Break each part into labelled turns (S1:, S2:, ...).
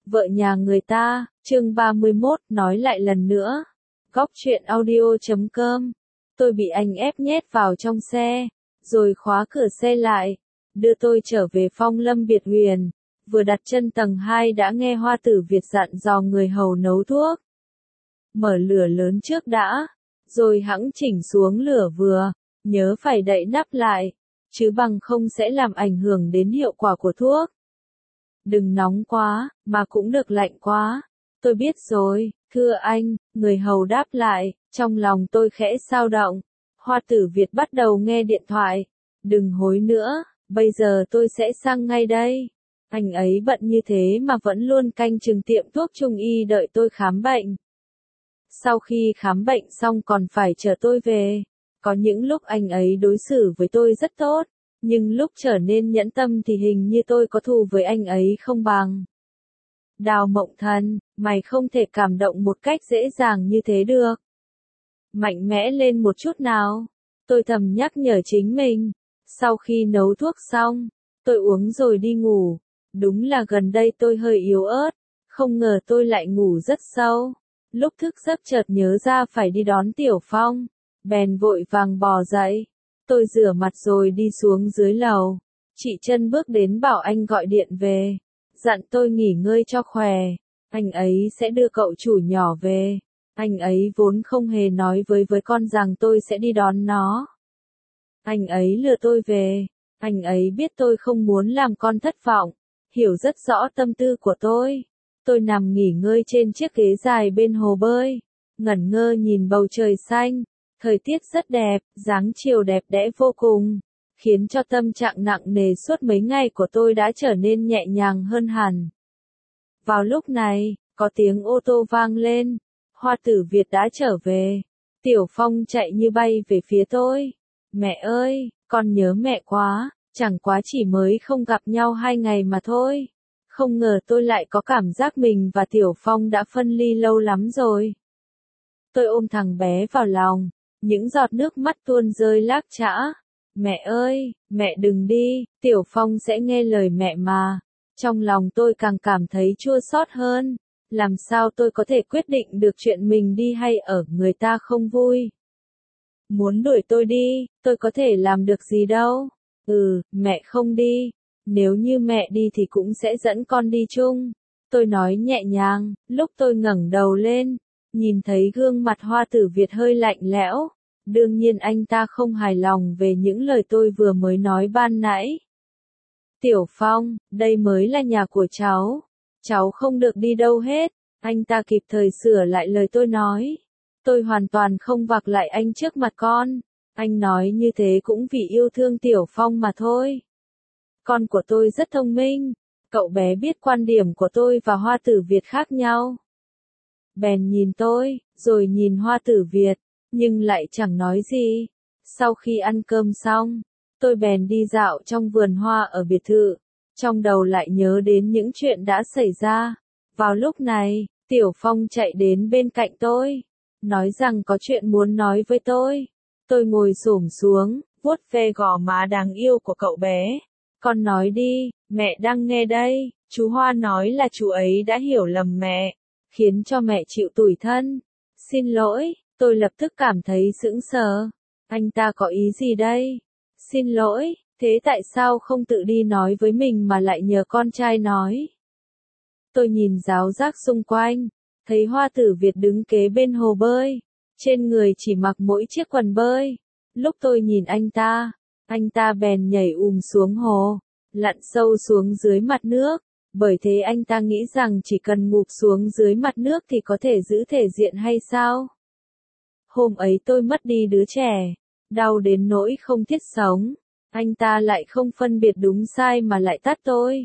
S1: Vợ nhà người ta, chương 31, nói lại lần nữa. Góc truyện audio.com. Tôi bị anh ép nhét vào trong xe, rồi khóa cửa xe lại, đưa tôi trở về Phong Lâm Biệt Huyền. Vừa đặt chân tầng 2 đã nghe Hoa Tử Việt dặn dò người hầu nấu thuốc. Mở lửa lớn trước đã, rồi hẵng chỉnh xuống lửa vừa, nhớ phải đậy nắp lại, chứ bằng không sẽ làm ảnh hưởng đến hiệu quả của thuốc. Đừng nóng quá, mà cũng được lạnh quá. Tôi biết rồi, thưa anh, người hầu đáp lại, trong lòng tôi khẽ xao động. Hoa Tử Việt bắt đầu nghe điện thoại. Đừng hối nữa, bây giờ tôi sẽ sang ngay đây. Anh ấy bận như thế mà vẫn luôn canh chừng tiệm thuốc trung y đợi tôi khám bệnh. Sau khi khám bệnh xong còn phải chờ tôi về. Có những lúc anh ấy đối xử với tôi rất tốt, nhưng lúc trở nên nhẫn tâm thì hình như tôi có thù với anh ấy không bằng. Đào Mộng Thần, mày không thể cảm động một cách dễ dàng như thế được. Mạnh mẽ lên một chút nào. Tôi thầm nhắc nhở chính mình. Sau khi nấu thuốc xong, tôi uống rồi đi ngủ. Đúng là gần đây tôi hơi yếu ớt, không ngờ tôi lại ngủ rất sâu. Lúc thức giấc chợt nhớ ra phải đi đón Tiểu Phong, bèn vội vàng bò dậy. Tôi rửa mặt rồi đi xuống dưới lầu. Chị Trân bước đến bảo anh gọi điện về, dặn tôi nghỉ ngơi cho khỏe. Anh ấy sẽ đưa cậu chủ nhỏ về. Anh ấy vốn không hề nói với con rằng tôi sẽ đi đón nó. Anh ấy lừa tôi về. Anh ấy biết tôi không muốn làm con thất vọng, hiểu rất rõ tâm tư của tôi. Tôi nằm nghỉ ngơi trên chiếc ghế dài bên hồ bơi, ngẩn ngơ nhìn bầu trời xanh. Thời tiết rất đẹp, dáng chiều đẹp đẽ vô cùng, khiến cho tâm trạng nặng nề suốt mấy ngày của tôi đã trở nên nhẹ nhàng hơn hẳn. Vào lúc này, có tiếng ô tô vang lên. Hoa Tử Việt đã trở về. Tiểu Phong chạy như bay về phía tôi. Mẹ ơi, con nhớ mẹ quá, chẳng quá chỉ mới không gặp nhau 2 ngày mà thôi. Không ngờ tôi lại có cảm giác mình và Tiểu Phong đã phân ly lâu lắm rồi. Tôi ôm thằng bé vào lòng, những giọt nước mắt tuôn rơi lác chã. Mẹ ơi, mẹ đừng đi, Tiểu Phong sẽ nghe lời mẹ mà. Trong lòng tôi càng cảm thấy chua xót hơn. Làm sao tôi có thể quyết định được chuyện mình đi hay ở người ta không vui? Muốn đuổi tôi đi, tôi có thể làm được gì đâu. Mẹ không đi. Nếu như mẹ đi thì cũng sẽ dẫn con đi chung. Tôi nói nhẹ nhàng. Lúc tôi ngẩng đầu lên, nhìn thấy gương mặt Hoa Tử Việt hơi lạnh lẽo. Đương nhiên anh ta không hài lòng về những lời tôi vừa mới nói ban nãy. Tiểu Phong, đây mới là nhà của cháu. Cháu không được đi đâu hết. Anh ta kịp thời sửa lại lời tôi nói. Tôi hoàn toàn không vạc lại anh trước mặt con. Anh nói như thế cũng vì yêu thương Tiểu Phong mà thôi. Con của tôi rất thông minh. Cậu bé biết quan điểm của tôi và Hoa Tử Việt khác nhau. Bèn nhìn tôi, rồi nhìn Hoa Tử Việt, nhưng lại chẳng nói gì. Sau khi ăn cơm xong, tôi bèn đi dạo trong vườn hoa ở biệt thự. Trong đầu lại nhớ đến những chuyện đã xảy ra. Vào lúc này, Tiểu Phong chạy đến bên cạnh tôi, nói rằng có chuyện muốn nói với tôi. Tôi ngồi xổm xuống, vuốt ve gò má đáng yêu của cậu bé. Con nói đi, mẹ đang nghe đây. Chú Hoa nói là chú ấy đã hiểu lầm mẹ, khiến cho mẹ chịu tủi thân. Xin lỗi, tôi lập tức cảm thấy sững sờ. Anh ta có ý gì đây? Xin lỗi, thế tại sao không tự đi nói với mình mà lại nhờ con trai nói? Tôi nhìn ráo rác xung quanh, thấy Hoa Tử Việt đứng kế bên hồ bơi, trên người chỉ mặc mỗi chiếc quần bơi. Lúc tôi nhìn anh ta bèn nhảy xuống hồ, lặn sâu xuống dưới mặt nước, bởi thế anh ta nghĩ rằng chỉ cần ngụp xuống dưới mặt nước thì có thể giữ thể diện hay sao? Hôm ấy tôi mất đi đứa trẻ, đau đến nỗi không thiết sống. Anh ta lại không phân biệt đúng sai mà lại tát tôi.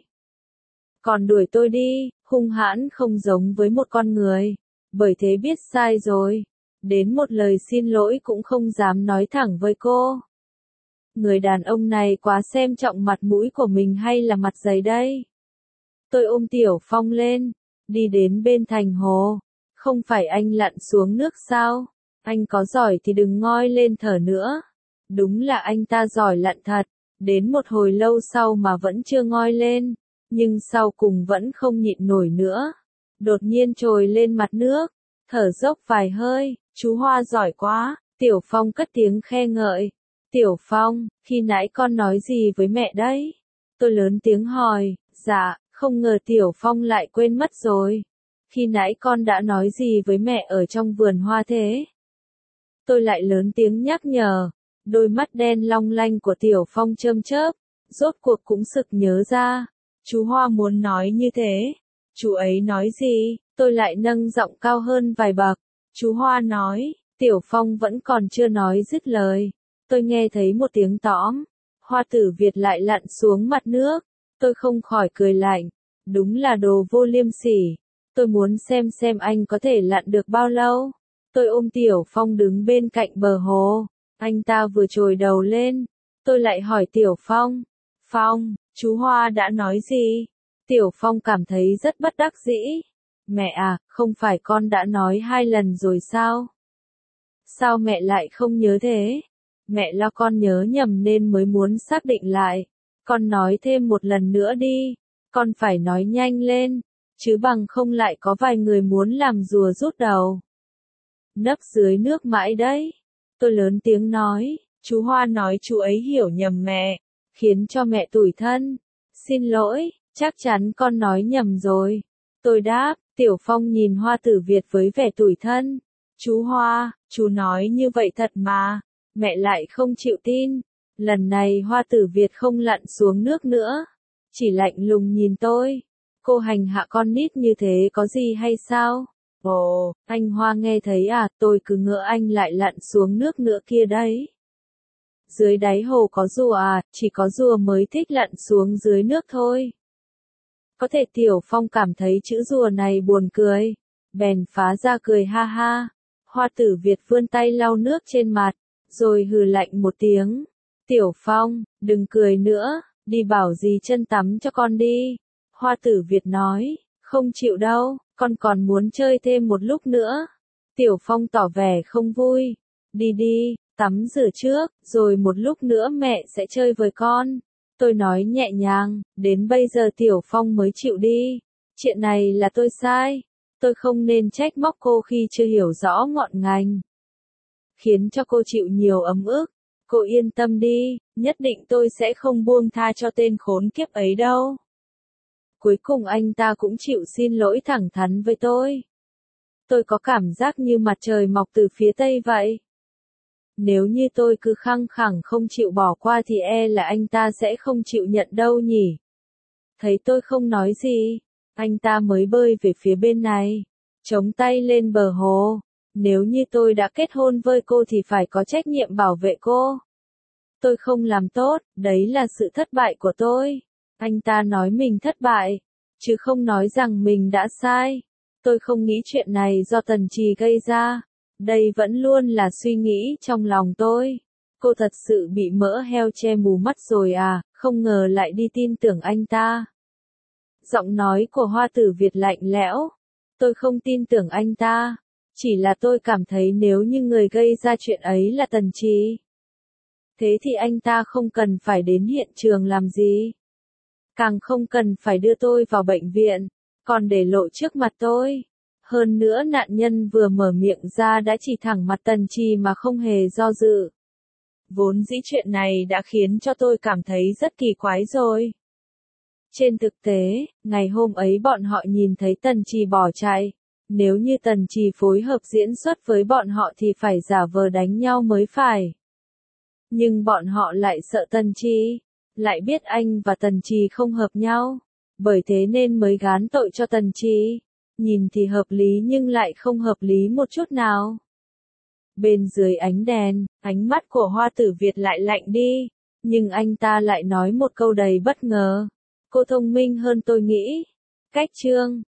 S1: Còn đuổi tôi đi, hung hãn không giống với một con người. Bởi thế biết sai rồi. Đến một lời xin lỗi cũng không dám nói thẳng với cô. Người đàn ông này quá xem trọng mặt mũi của mình hay là mặt dày đây? Tôi ôm Tiểu Phong lên, đi đến bên thành hồ. Không phải anh lặn xuống nước sao? Anh có giỏi thì đừng ngoi lên thở nữa. Đúng là anh ta giỏi lặn thật. Đến một hồi lâu sau mà vẫn chưa ngoi lên. nhưng sau cùng vẫn không nhịn nổi nữa. Đột nhiên trồi lên mặt nước, thở dốc vài hơi, chú Hoa giỏi quá, Tiểu Phong cất tiếng khen ngợi. Tiểu Phong, khi nãy con nói gì với mẹ đấy? Tôi lớn tiếng hỏi, dạ, không ngờ Tiểu Phong lại quên mất rồi. Khi nãy con đã nói gì với mẹ ở trong vườn hoa thế? Tôi lại lớn tiếng nhắc nhở, đôi mắt đen long lanh của Tiểu Phong chớm chớp, rốt cuộc cũng sực nhớ ra. Chú Hoa muốn nói như thế. Chú ấy nói gì? Tôi lại nâng giọng cao hơn vài bậc. Chú Hoa nói, Tiểu Phong vẫn còn chưa nói dứt lời. Tôi nghe thấy một tiếng tõm. Hoa Tử Việt lại lặn xuống mặt nước. Tôi không khỏi cười lạnh. Đúng là đồ vô liêm sỉ. Tôi muốn xem anh có thể lặn được bao lâu. Tôi ôm Tiểu Phong đứng bên cạnh bờ hồ. Anh ta vừa trồi đầu lên. Tôi lại hỏi Tiểu Phong. Phong, chú Hoa đã nói gì? Tiểu Phong cảm thấy rất bất đắc dĩ. Mẹ à, không phải con đã nói 2 lần rồi sao? Sao mẹ lại không nhớ thế? Mẹ lo con nhớ nhầm nên mới muốn xác định lại. Con nói thêm một lần nữa đi. Con phải nói nhanh lên. Chứ bằng không lại có vài người muốn làm rùa rút đầu. Nấp dưới nước mãi đấy. Tôi lớn tiếng nói. Chú Hoa nói chú ấy hiểu nhầm mẹ. Khiến cho mẹ tủi thân. Xin lỗi, chắc chắn con nói nhầm rồi. Tôi đáp. Tiểu Phong nhìn Hoa Tử Việt với vẻ tủi thân. Chú Hoa, chú nói như vậy thật mà. Mẹ lại không chịu tin. Lần này Hoa Tử Việt không lặn xuống nước nữa. Chỉ lạnh lùng nhìn tôi. Cô hành hạ con nít như thế có gì hay sao? Ồ, anh Hoa nghe thấy à, tôi cứ ngỡ anh lại lặn xuống nước nữa kia đấy. Dưới đáy hồ có rùa à, chỉ có rùa mới thích lặn xuống dưới nước thôi. Có thể Tiểu Phong cảm thấy chữ rùa này buồn cười. Bèn phá ra cười ha ha. Hoa Tử Việt vươn tay lau nước trên mặt, rồi hừ lạnh một tiếng. Tiểu Phong, đừng cười nữa, đi bảo dì chân tắm cho con đi. Hoa Tử Việt nói, không chịu đâu, con còn muốn chơi thêm một lúc nữa. Tiểu Phong tỏ vẻ không vui. Đi đi, tắm rửa trước, rồi một lúc nữa mẹ sẽ chơi với con. Tôi nói nhẹ nhàng, đến bây giờ Tiểu Phong mới chịu đi. Chuyện này là tôi sai. Tôi không nên trách móc cô khi chưa hiểu rõ ngọn ngành. Khiến cho cô chịu nhiều ấm ức. Cô yên tâm đi, nhất định tôi sẽ không buông tha cho tên khốn kiếp ấy đâu. Cuối cùng anh ta cũng chịu xin lỗi thẳng thắn với tôi. Tôi có cảm giác như mặt trời mọc từ phía tây vậy. Nếu như tôi cứ khăng khăng không chịu bỏ qua thì e là anh ta sẽ không chịu nhận đâu nhỉ. Thấy tôi không nói gì, anh ta mới bơi về phía bên này, chống tay lên bờ hồ. Nếu như tôi đã kết hôn với cô thì phải có trách nhiệm bảo vệ cô. Tôi không làm tốt, đấy là sự thất bại của tôi. Anh ta nói mình thất bại, chứ không nói rằng mình đã sai. Tôi không nghĩ chuyện này do Tần Trì gây ra. Đây vẫn luôn là suy nghĩ trong lòng tôi. Cô thật sự bị mỡ heo che mù mắt rồi à, không ngờ lại đi tin tưởng anh ta. Giọng nói của Hoa Tử Việt lạnh lẽo. Tôi không tin tưởng anh ta. Chỉ là tôi cảm thấy nếu như người gây ra chuyện ấy là Tần Trì. Thế thì anh ta không cần phải đến hiện trường làm gì. Càng không cần phải đưa tôi vào bệnh viện, còn để lộ trước mặt tôi. Hơn nữa nạn nhân vừa mở miệng ra đã chỉ thẳng mặt Tần Trì mà không hề do dự. Vốn dĩ chuyện này đã khiến cho tôi cảm thấy rất kỳ quái rồi. Trên thực tế, ngày hôm ấy bọn họ nhìn thấy Tần Trì bỏ chạy. Nếu như Tần Trì phối hợp diễn xuất với bọn họ thì phải giả vờ đánh nhau mới phải. Nhưng bọn họ lại sợ Tần Trì, lại biết anh và Tần Trì không hợp nhau. Bởi thế nên mới gán tội cho Tần Trì. Nhìn thì hợp lý nhưng lại không hợp lý một chút nào. Bên dưới ánh đèn, ánh mắt của Hoa Tử Việt lại lạnh đi. Nhưng anh ta lại nói một câu đầy bất ngờ. Cô thông minh hơn tôi nghĩ. Cách chương